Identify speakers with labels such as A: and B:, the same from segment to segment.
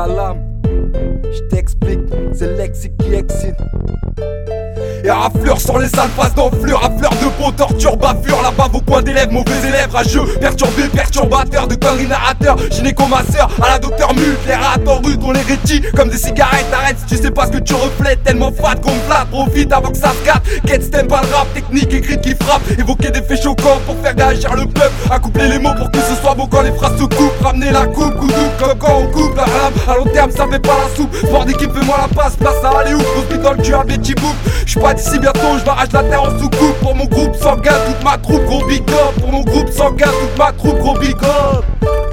A: Calam. Je t'explique, c'est le lexique qui excite. Et rafleur sur les sales faces d'enflure, rafleur de peau, torture, bavure, la bave au coin des lèvres, mauvais élève, rageux, perturbé, perturbateur, de conneries narrateur, gynéco-masseur, à la docteur Mute, les rats attendus, on les rétit comme des cigarettes, arrête si tu sais pas ce que tu reflètes, tellement fat qu'on me flatte, profite avant que ça se gâte, quête stem pas le rap, technique écrite qui frappe, évoquer des faits choquants pour faire réagir le peuple, accoupler les mots pour que ce soit beau quand les phrases se coupent, ramener la coupe, coup double, comme quand on coupe la rame, à long terme ça fait pas la soupe, sport d'équipe fais-moi la passe, place à aller ouf, pose dans le cul à Betty Boop, j'suis pas d'ici bientôt, j'm'arrache la terre en sous-coupe. Pour mon groupe sanguin, toute ma troupe, gros big up. Pour mon groupe sanguin, toute ma troupe, gros big up.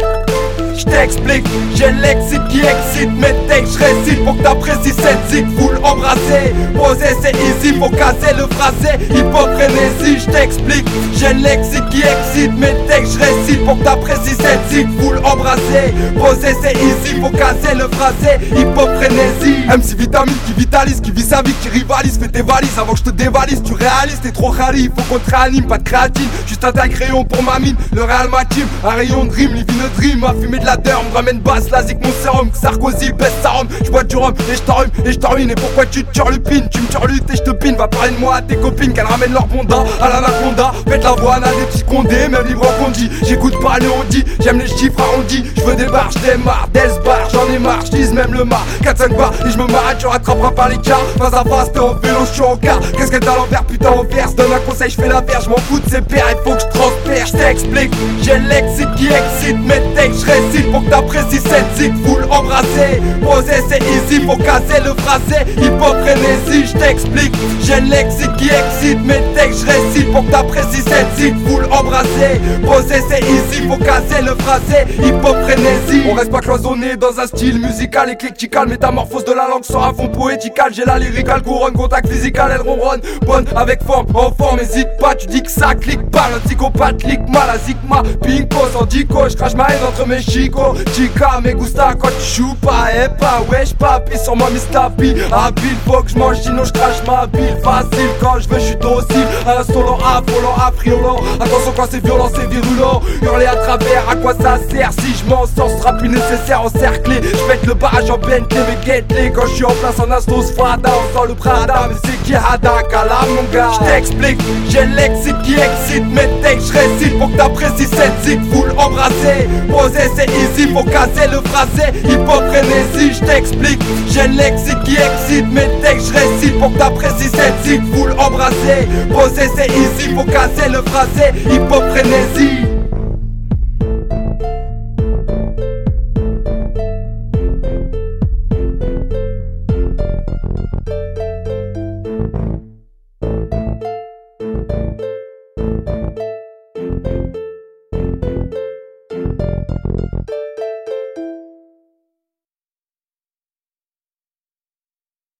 A: J't'explique, j'ai le lexique qui excite. Mes textes j'récite pour que t'apprécies cette zig. Full embrasser, poser c'est easy. Faut casser le phrasé, hip-hop frénésie. J't'explique, j'ai le lexique qui excite. Mes textes j'récite pour que t'apprécies cette zig. Full embrasser, poser c'est easy. Faut casser le phrasé, hip-hop frénésie. MC Vitamine qui vitalise, qui vit sa vie, qui rivalise. Fais tes valises avant que je te dévalise. Tu réalises, t'es trop rallye. Faut qu'on te réanime, pas de créatine. Juste un tag crayon pour ma mine. Le Real ma team, un rayon de dream, living a dream. A fumer de la derme, ramène basse, la zik mon sérum. Sarkozy baisse sa rhum, j'bois du rhum et j't'enrhume et j't'enruine. Et pourquoi tu te turlupines? Tu me turlutes et j'te pine. Va parler de moi à tes copines qu'elles ramènent leur bonda à l'anaconda. Faites la voix, des petits condés, même libre qu'on dit. J'écoute pas le on dit, j'aime les chiffres arrondis. J'veux des barres, j'démarre, des barres, j'en ai marre, j'dise même le mar. 4-5 bars et j'me m'arrête, tu rattraperas par les cars. Face à face, t'es en vélo, j'suis en car. Qu'est-ce que t'as à l'envers, putain en verse. Donne un conseil, j'fais la verge, j'm'en fous de ses pères, il faut que j'transfère. J't'explique, j'ai le lexique qui excite. Mes textes j'récite pour que t'apprécies cette zig. Full embrasser, poser c'est easy. Faut casser le phrasé, hip-hop frénésie. J't'explique, j'ai le lexique qui excite. Mes textes j'récite pour que t'apprécies cette zig. Full embrasser, poser c'est easy. Faut casser le phrasé, hip-hop frénésie. On reste pas cloisonné dans un style musical éclectical. Métamorphose de la langue sur un fond poétical. J'ai la lyrical couronne, contact physical, elle ronronne. Bonne avec forme, en forme, hésite pas. Tu dis que ça clique pas, le psychopathe clique mal. La zigma, pinko, sans dico. J'crache ma haine entre mes chicots. Chica, me gusta quand tu joues pas. Eh pas, wesh papi, sur moi mistapi. Habile, faut que j'mange, sinon j'crache ma bile. Facile, quand j'veux j'suis docile. Insolent, affolant, affriolant. Attention quand c'est violent, c'est virulent. Hurler à travers, à quoi ça sert? Si j'm'en sors, ce sera plus nécessaire encerclé. J'pète le barrage en Bentley, mais Bentley. Quand j'suis en place en Astos, Fada, on sent le Prada. Mais c'est qui Hada, Calam mon gars. J't'explique, j'ai le lexique qui excite. Mes textes j'récite pour que t'apprécies cette zig. Full embrasser, poser c'est easy. Faut casser le phrasé, hip-hop frénésie. J't'explique, j'ai le lexique qui excite. Mes textes j'récite pour que t'apprécies cette zig. Full embrasser, poser c'est easy. Faut casser le phrasé, hip-hop frénésie.